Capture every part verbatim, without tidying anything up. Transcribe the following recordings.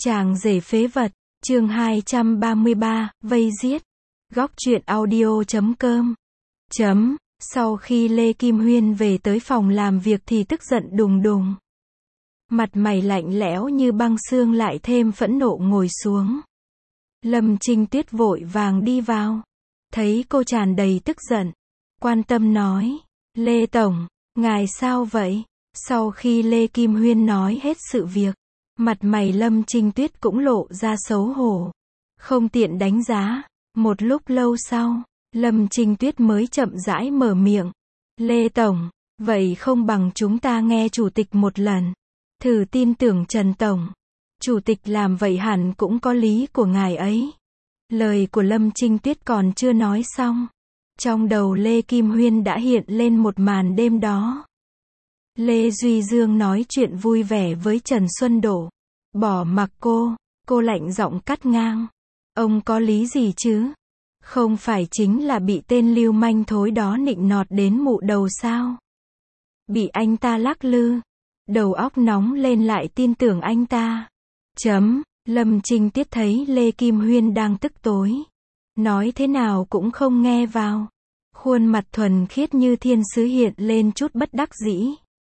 Chàng rể phế vật, chương hai trăm ba mươi ba, vây giết. Góc truyện audio chấm com. Chấm, sau khi Lê Kim Huyên về tới phòng làm việc thì tức giận đùng đùng. Mặt mày lạnh lẽo như băng xương lại thêm phẫn nộ ngồi xuống. Lâm Trinh Tuyết vội vàng đi vào. Thấy cô tràn đầy tức giận. Quan tâm nói, Lê Tổng, ngài sao vậy? Sau khi Lê Kim Huyên nói hết sự việc, mặt mày Lâm Trinh Tuyết cũng lộ ra xấu hổ. Không tiện đánh giá. Một lúc lâu sau, Lâm Trinh Tuyết mới chậm rãi mở miệng. Lê Tổng, vậy không bằng chúng ta nghe Chủ tịch một lần. Thử tin tưởng Trần Tổng. Chủ tịch làm vậy hẳn cũng có lý của ngài ấy. Lời của Lâm Trinh Tuyết còn chưa nói xong. Trong đầu Lê Kim Huyên đã hiện lên một màn đêm đó. Lê Duy Dương nói chuyện vui vẻ với Trần Xuân Đỗ. Bỏ mặc cô, cô lạnh giọng cắt ngang. Ông có lý gì chứ? Không phải chính là bị tên lưu manh thối đó nịnh nọt đến mụ đầu sao? Bị anh ta lắc lư. Đầu óc nóng lên lại tin tưởng anh ta. Chấm, Lâm Trinh Tuyết thấy Lê Kim Huyên đang tức tối. Nói thế nào cũng không nghe vào. Khuôn mặt thuần khiết như thiên sứ hiện lên chút bất đắc dĩ.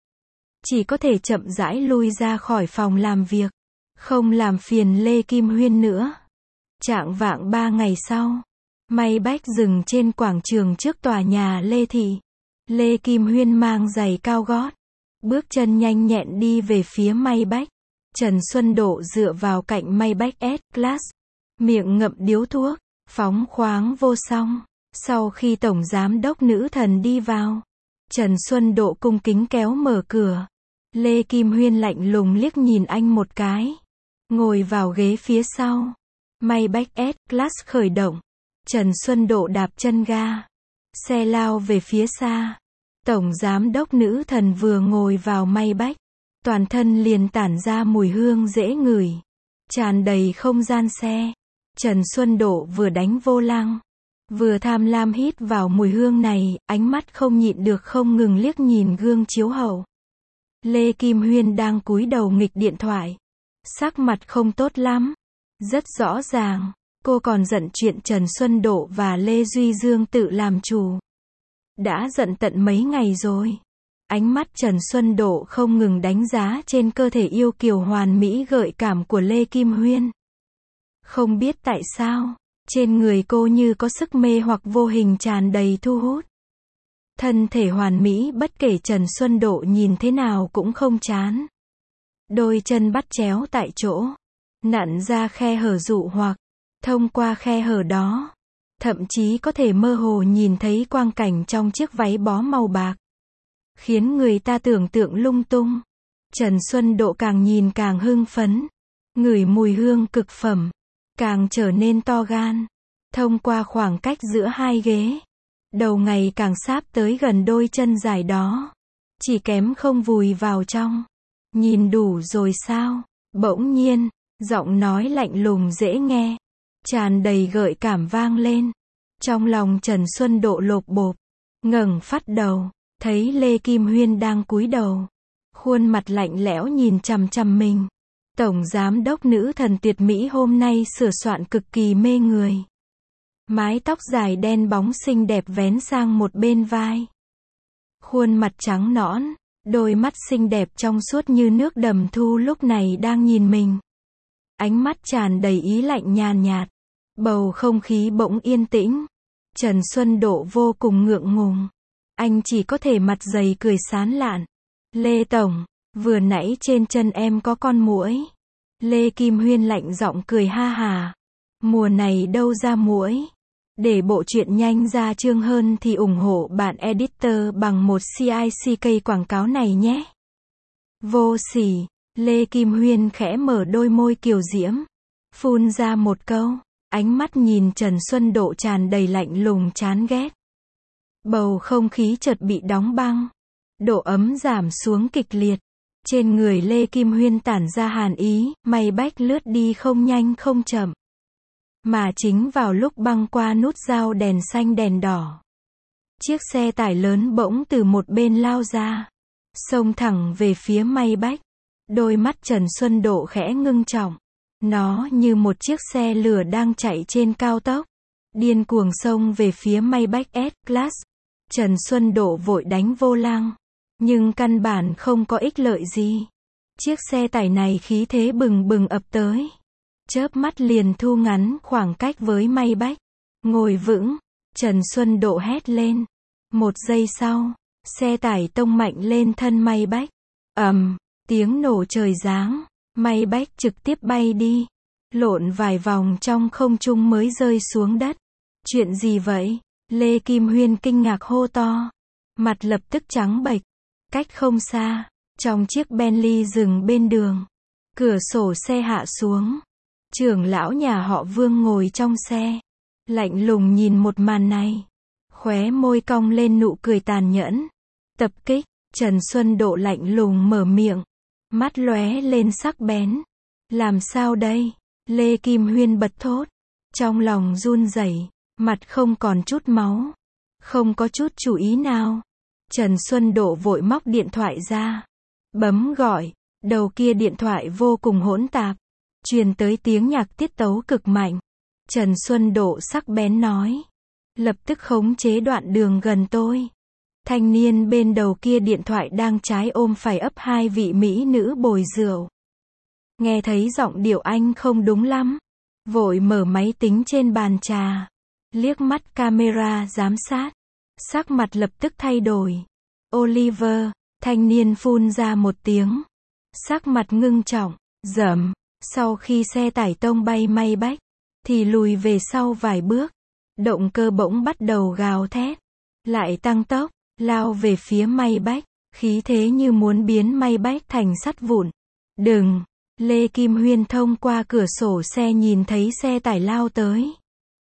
Chỉ có thể chậm rãi lui ra khỏi phòng làm việc. Không làm phiền Lê Kim Huyên nữa. Chạng vạng ba ngày sau, May Bách dừng trên quảng trường trước tòa nhà Lê Thị. Lê Kim Huyên mang giày cao gót, bước chân nhanh nhẹn đi về phía May Bách. Trần Xuân Đỗ dựa vào cạnh May Bách S-Class, miệng ngậm điếu thuốc, phóng khoáng vô song. Sau khi Tổng Giám đốc nữ thần đi vào, Trần Xuân Đỗ cung kính kéo mở cửa. Lê Kim Huyên lạnh lùng liếc nhìn anh một cái, ngồi vào ghế phía sau. May Bách S-Class khởi động. Trần Xuân Đỗ đạp chân ga. Xe lao về phía xa. Tổng Giám đốc nữ thần vừa ngồi vào May Bách, toàn thân liền tản ra mùi hương dễ ngửi, tràn đầy không gian xe. Trần Xuân Đỗ vừa đánh vô lăng, vừa tham lam hít vào mùi hương này, ánh mắt không nhịn được không ngừng liếc nhìn gương chiếu hậu. Lê Kim Huyên đang cúi đầu nghịch điện thoại. Sắc mặt không tốt lắm. Rất rõ ràng, cô còn giận chuyện Trần Xuân Đỗ và Lê Duy Dương tự làm chủ. Đã giận tận mấy ngày rồi. Ánh mắt Trần Xuân Đỗ không ngừng đánh giá trên cơ thể yêu kiều hoàn mỹ gợi cảm của Lê Kim Huyên. Không biết tại sao, trên người cô như có sức mê hoặc vô hình tràn đầy thu hút. Thân thể hoàn mỹ bất kể Trần Xuân Đỗ nhìn thế nào cũng không chán. Đôi chân bắt chéo tại chỗ, nặn ra khe hở dụ hoặc, thông qua khe hở đó, thậm chí có thể mơ hồ nhìn thấy quang cảnh trong chiếc váy bó màu bạc. Khiến người ta tưởng tượng lung tung. Trần Xuân Đỗ càng nhìn càng hưng phấn. Ngửi mùi hương cực phẩm, càng trở nên to gan. Thông qua khoảng cách giữa hai ghế, đầu ngày càng sáp tới gần đôi chân dài đó. Chỉ kém không vùi vào trong. Nhìn đủ rồi sao? Bỗng nhiên, giọng nói lạnh lùng dễ nghe, tràn đầy gợi cảm vang lên. Trong lòng Trần Xuân Đỗ lộp bộp, ngẩng phát đầu, thấy Lê Kim Huyên đang cúi đầu, khuôn mặt lạnh lẽo nhìn chằm chằm mình. Tổng Giám đốc nữ thần tuyệt mỹ hôm nay sửa soạn cực kỳ mê người. Mái tóc dài đen bóng xinh đẹp vén sang một bên vai. Khuôn mặt trắng nõn, đôi mắt xinh đẹp trong suốt như nước đầm thu lúc này đang nhìn mình. Ánh mắt tràn đầy ý lạnh nhàn nhạt. Bầu không khí bỗng yên tĩnh. Trần Xuân Đỗ vô cùng ngượng ngùng. Anh chỉ có thể mặt dày cười sán lạn. Lê Tổng, vừa nãy trên chân em có con muỗi. Lê Kim Huyên lạnh giọng cười ha hà. Mùa này đâu ra muỗi. Để bộ truyện nhanh ra chương hơn thì ủng hộ bạn editor bằng một click quảng cáo này nhé. Vô sỉ. Lê Kim Huyên khẽ mở đôi môi kiều diễm, phun ra một câu. Ánh mắt nhìn Trần Xuân Đỗ tràn đầy lạnh lùng chán ghét. Bầu không khí chợt bị đóng băng. Độ ấm giảm xuống kịch liệt. Trên người Lê Kim Huyên tản ra hàn ý, May Bách lướt đi không nhanh không chậm. Mà chính vào lúc băng qua nút giao đèn xanh đèn đỏ, chiếc xe tải lớn bỗng từ một bên lao ra, xông thẳng về phía May Bách. Đôi mắt Trần Xuân Đỗ khẽ ngưng trọng. Nó như một chiếc xe lửa đang chạy trên cao tốc, điên cuồng xông về phía Maybach S-Class. Trần Xuân Độ vội đánh vô lăng, nhưng căn bản không có ích lợi gì. Chiếc xe tải này khí thế bừng bừng ập tới, chớp mắt liền thu ngắn khoảng cách với Maybach. Ngồi vững, Trần Xuân Độ hét lên. Một giây sau, xe tải tông mạnh lên thân Maybach. Ầm, tiếng nổ trời giáng, Maybach trực tiếp bay đi, lộn vài vòng trong không trung mới rơi xuống đất. Chuyện gì vậy? Lê Kim Huyên kinh ngạc hô to, mặt lập tức trắng bệch. Cách không xa, trong chiếc Bentley dừng bên đường, cửa sổ xe hạ xuống. Trưởng lão nhà họ Vương ngồi trong xe, lạnh lùng nhìn một màn này, khóe môi cong lên nụ cười tàn nhẫn. Tập kích, Trần Xuân Độ lạnh lùng mở miệng, mắt lóe lên sắc bén. Làm sao đây? Lê Kim Huyên bật thốt, trong lòng run rẩy, mặt không còn chút máu, không có chút chú ý nào. Trần Xuân Độ vội móc điện thoại ra, bấm gọi. Đầu kia điện thoại vô cùng hỗn tạp, truyền tới tiếng nhạc tiết tấu cực mạnh. Trần Xuân Độ sắc bén nói, lập tức khống chế đoạn đường gần tôi. Thanh niên bên đầu kia điện thoại đang trái ôm phải ấp hai vị mỹ nữ bồi rượu. Nghe thấy giọng điệu anh không đúng lắm, vội mở máy tính trên bàn trà, liếc mắt camera giám sát, sắc mặt lập tức thay đổi. Oliver, thanh niên phun ra một tiếng, sắc mặt ngưng trọng, rầm. Sau khi xe tải tông bay Maybach, thì lùi về sau vài bước. Động cơ bỗng bắt đầu gào thét, lại tăng tốc, lao về phía Maybach, khí thế như muốn biến Maybach thành sắt vụn. Đừng! Lê Kim Huyên thông qua cửa sổ xe nhìn thấy xe tải lao tới.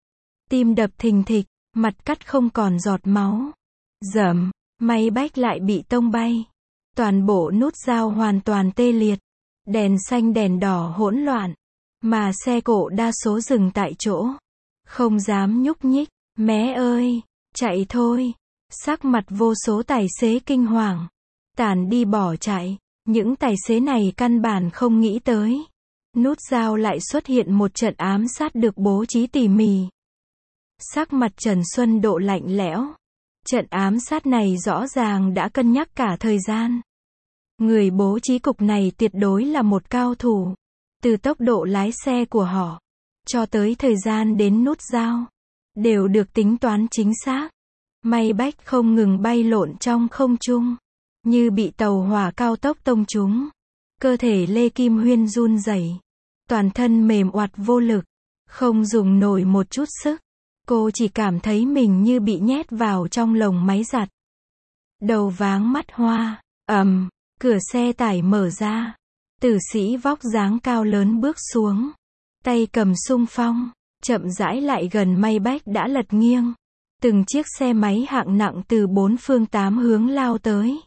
Tim đập thình thịch, mặt cắt không còn giọt máu. Rầm! Maybach lại bị tông bay. Toàn bộ nút giao hoàn toàn tê liệt. Đèn xanh đèn đỏ hỗn loạn, mà xe cộ đa số dừng tại chỗ, không dám nhúc nhích. Mé ơi, chạy thôi. Sắc mặt vô số tài xế kinh hoàng, tản đi bỏ chạy. Những tài xế này căn bản không nghĩ tới, nút giao lại xuất hiện một trận ám sát được bố trí tỉ mỉ. Sắc mặt Trần Xuân Độ lạnh lẽo. Trận ám sát này rõ ràng đã cân nhắc cả thời gian. Người bố trí cục này tuyệt đối là một cao thủ. Từ tốc độ lái xe của họ, cho tới thời gian đến nút giao, đều được tính toán chính xác. Maybach không ngừng bay lộn trong không trung, như bị tàu hỏa cao tốc tông trúng. Cơ thể Lê Kim Huyên run rẩy, toàn thân mềm oặt vô lực, không dùng nổi một chút sức. Cô chỉ cảm thấy mình như bị nhét vào trong lồng máy giặt. Đầu váng mắt hoa, ầm. Cửa xe tải mở ra, tử sĩ vóc dáng cao lớn bước xuống, tay cầm xung phong, chậm rãi lại gần Maybach đã lật nghiêng. Từng chiếc xe máy hạng nặng từ bốn phương tám hướng lao tới,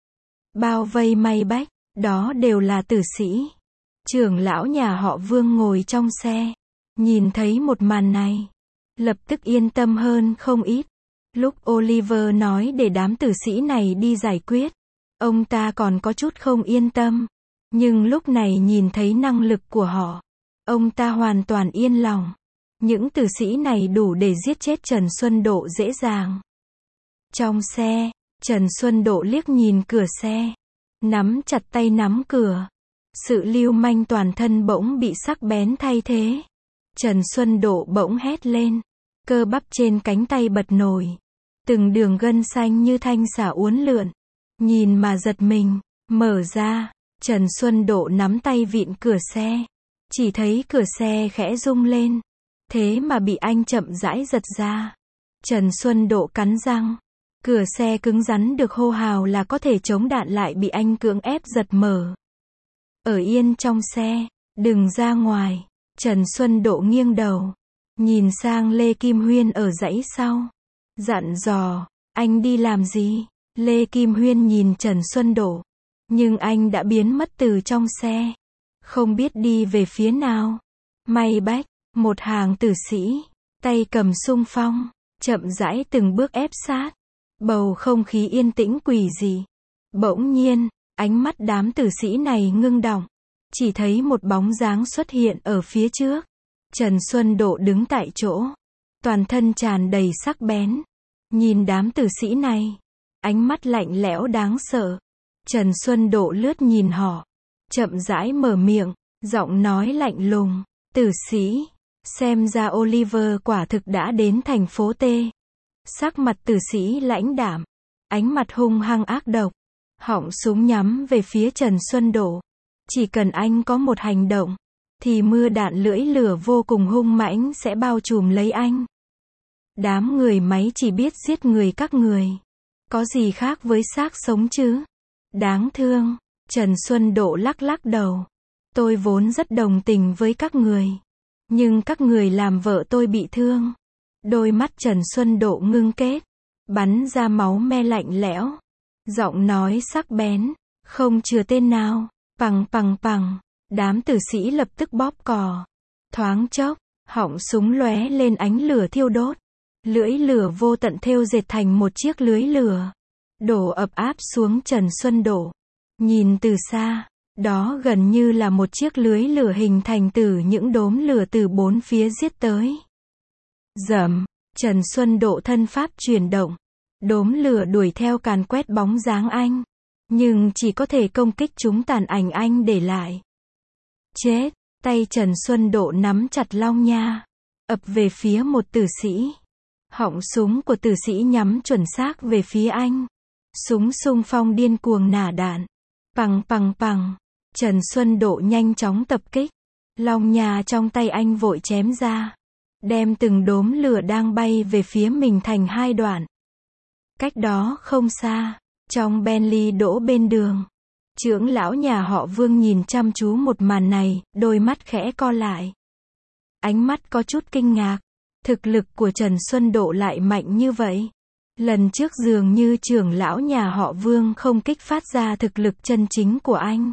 bao vây Maybach, đó đều là tử sĩ. Trưởng lão nhà họ Vương ngồi trong xe, nhìn thấy một màn này, lập tức yên tâm hơn không ít. Lúc Oliver nói để đám tử sĩ này đi giải quyết, ông ta còn có chút không yên tâm, nhưng lúc này nhìn thấy năng lực của họ, ông ta hoàn toàn yên lòng. Những tử sĩ này đủ để giết chết Trần Xuân Độ dễ dàng. Trong xe, Trần Xuân Độ liếc nhìn cửa xe, nắm chặt tay nắm cửa. Sự lưu manh toàn thân bỗng bị sắc bén thay thế. Trần Xuân Độ bỗng hét lên, cơ bắp trên cánh tay bật nổi, từng đường gân xanh như thanh xả uốn lượn. Nhìn mà giật mình, mở ra, Trần Xuân Độ nắm tay vịn cửa xe, chỉ thấy cửa xe khẽ rung lên, thế mà bị anh chậm rãi giật ra. Trần Xuân Độ cắn răng, cửa xe cứng rắn được hô hào là có thể chống đạn lại bị anh cưỡng ép giật mở. Ở yên trong xe, đừng ra ngoài. Trần Xuân Độ nghiêng đầu, nhìn sang Lê Kim Huyên ở dãy sau, dặn dò, anh đi làm gì? Lê Kim Huyên nhìn Trần Xuân Độ, nhưng anh đã biến mất từ trong xe, không biết đi về phía nào. Maybach, một hàng tử sĩ, tay cầm xung phong, chậm rãi từng bước ép sát. Bầu không khí yên tĩnh quỷ dị. Bỗng nhiên, ánh mắt đám tử sĩ này ngưng đọng. chỉ thấy một bóng dáng xuất hiện ở phía trước. Trần Xuân Độ đứng tại chỗ, toàn thân tràn đầy sắc bén. Nhìn đám tử sĩ này, ánh mắt lạnh lẽo đáng sợ. Trần Xuân Độ lướt nhìn họ, chậm rãi mở miệng, giọng nói lạnh lùng, tử sĩ, xem ra Oliver quả thực đã đến thành phố T. Sắc mặt tử sĩ lãnh đạm, ánh mặt hung hăng ác độc, họng súng nhắm về phía Trần Xuân Độ. Chỉ cần anh có một hành động, thì mưa đạn lưỡi lửa vô cùng hung mãnh sẽ bao trùm lấy anh. Đám người máy chỉ biết giết người các người. Có gì khác với xác sống chứ? Đáng thương. Trần Xuân Độ lắc lắc đầu. Tôi vốn rất đồng tình với các người. Nhưng các người làm vợ tôi bị thương. Đôi mắt Trần Xuân Độ ngưng kết, bắn ra máu me lạnh lẽo. Giọng nói sắc bén, không chừa tên nào. Pằng pằng pằng. Đám tử sĩ lập tức bóp cò. Thoáng chốc, họng súng lóe lên ánh lửa thiêu đốt. Lưỡi lửa vô tận thêu dệt thành một chiếc lưới lửa, đổ ập áp xuống Trần Xuân Độ. Nhìn từ xa, đó gần như là một chiếc lưới lửa hình thành từ những đốm lửa từ bốn phía giết tới. Rầm, Trần Xuân Độ thân pháp chuyển động, đốm lửa đuổi theo càn quét bóng dáng anh, nhưng chỉ có thể công kích chúng tàn ảnh anh để lại. Chết, tay Trần Xuân Độ nắm chặt long nha, ập về phía một tử sĩ. Họng súng của tử sĩ nhắm chuẩn xác về phía anh. Súng xung phong điên cuồng nả đạn. Pằng pằng pằng. Trần Xuân Độ nhanh chóng tập kích. Long nha trong tay anh vội chém ra, đem từng đốm lửa đang bay về phía mình thành hai đoạn. Cách đó không xa, trong Bentley đỗ bên đường, trưởng lão nhà họ Vương nhìn chăm chú một màn này, đôi mắt khẽ co lại. Ánh mắt có chút kinh ngạc. Thực lực của Trần Xuân Độ lại mạnh như vậy. Lần trước dường như trưởng lão nhà họ Vương không kích phát ra thực lực chân chính của anh.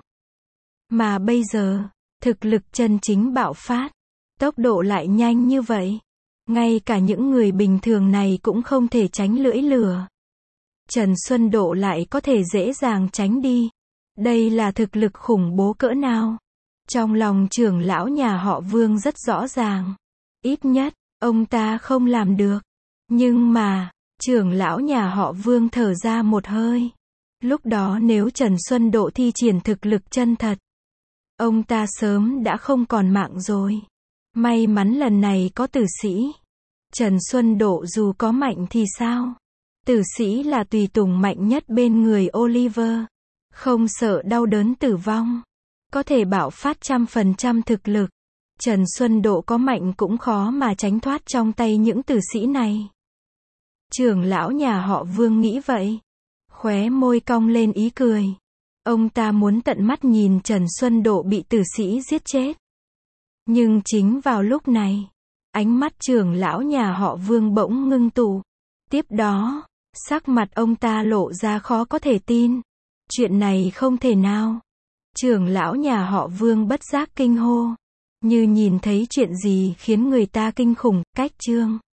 Mà bây giờ, thực lực chân chính bạo phát. Tốc độ lại nhanh như vậy. Ngay cả những người bình thường này cũng không thể tránh lưỡi lửa. Trần Xuân Độ lại có thể dễ dàng tránh đi. Đây là thực lực khủng bố cỡ nào? Trong lòng trưởng lão nhà họ Vương rất rõ ràng. Ít nhất, ông ta không làm được. Nhưng mà, trưởng lão nhà họ Vương thở ra một hơi. Lúc đó nếu Trần Xuân Độ thi triển thực lực chân thật, ông ta sớm đã không còn mạng rồi. May mắn lần này có tử sĩ. Trần Xuân Độ dù có mạnh thì sao? Tử sĩ là tùy tùng mạnh nhất bên người Oliver. Không sợ đau đớn tử vong. Có thể bạo phát trăm phần trăm thực lực. Trần Xuân Độ có mạnh cũng khó mà tránh thoát trong tay những tử sĩ này. Trưởng lão nhà họ Vương nghĩ vậy. Khóe môi cong lên ý cười. Ông ta muốn tận mắt nhìn Trần Xuân Độ bị tử sĩ giết chết. Nhưng chính vào lúc này, ánh mắt trưởng lão nhà họ Vương bỗng ngưng tụ. Tiếp đó, sắc mặt ông ta lộ ra khó có thể tin. Chuyện này không thể nào. Trưởng lão nhà họ Vương bất giác kinh hô. Như nhìn thấy chuyện gì khiến người ta kinh khủng. Cách chương